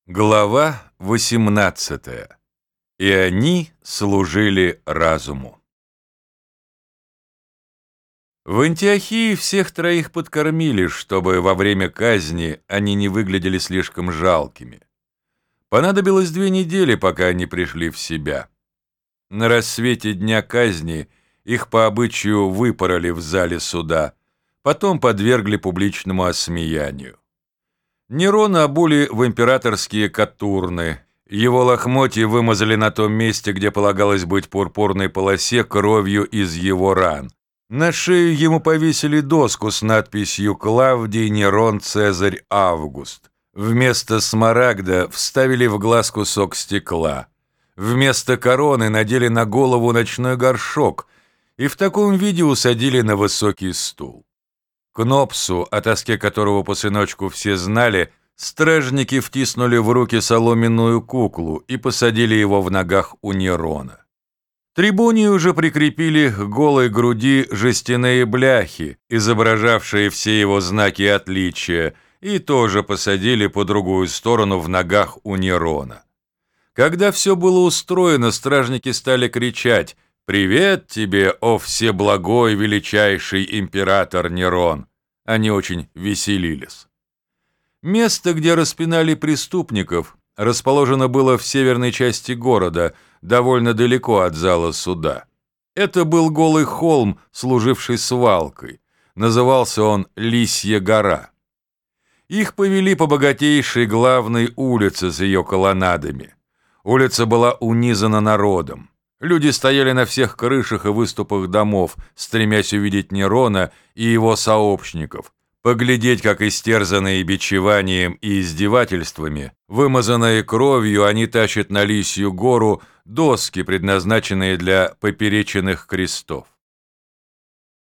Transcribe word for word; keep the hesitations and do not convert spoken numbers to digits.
Глава восемнадцатая. И они служили разуму. В Антиохии всех троих подкормили, чтобы во время казни они не выглядели слишком жалкими. Понадобилось две недели, пока они пришли в себя. На рассвете дня казни их по обычаю выпороли в зале суда, потом подвергли публичному осмеянию. Нерона обули в императорские катурны, его лохмотья вымазали на том месте, где полагалось быть пурпурной полосе, кровью из его ран. На шею ему повесили доску с надписью «Клавдий Нерон Цезарь Август». Вместо смарагда вставили в глаз кусок стекла. Вместо короны надели на голову ночной горшок и в таком виде усадили на высокий стул. Кнопсу, о тоске которого по сыночку все знали, стражники втиснули в руки соломенную куклу и посадили его в ногах у Нерона. Трибунию уже прикрепили к голой груди жестяные бляхи, изображавшие все его знаки отличия, и тоже посадили по другую сторону в ногах у Нерона. Когда все было устроено, стражники стали кричать: «Привет тебе, о всеблагой величайший император Нерон!» Они очень веселились. Место, где распинали преступников, расположено было в северной части города, довольно далеко от зала суда. Это был голый холм, служивший свалкой. Назывался он Лисья гора. Их повели по богатейшей главной улице с ее колоннадами. Улица была унизана народом. Люди стояли на всех крышах и выступах домов, стремясь увидеть Нерона и его сообщников, поглядеть, как истерзанные бичеванием и издевательствами, вымазанные кровью, они тащат на Лисью гору доски, предназначенные для поперечинных крестов.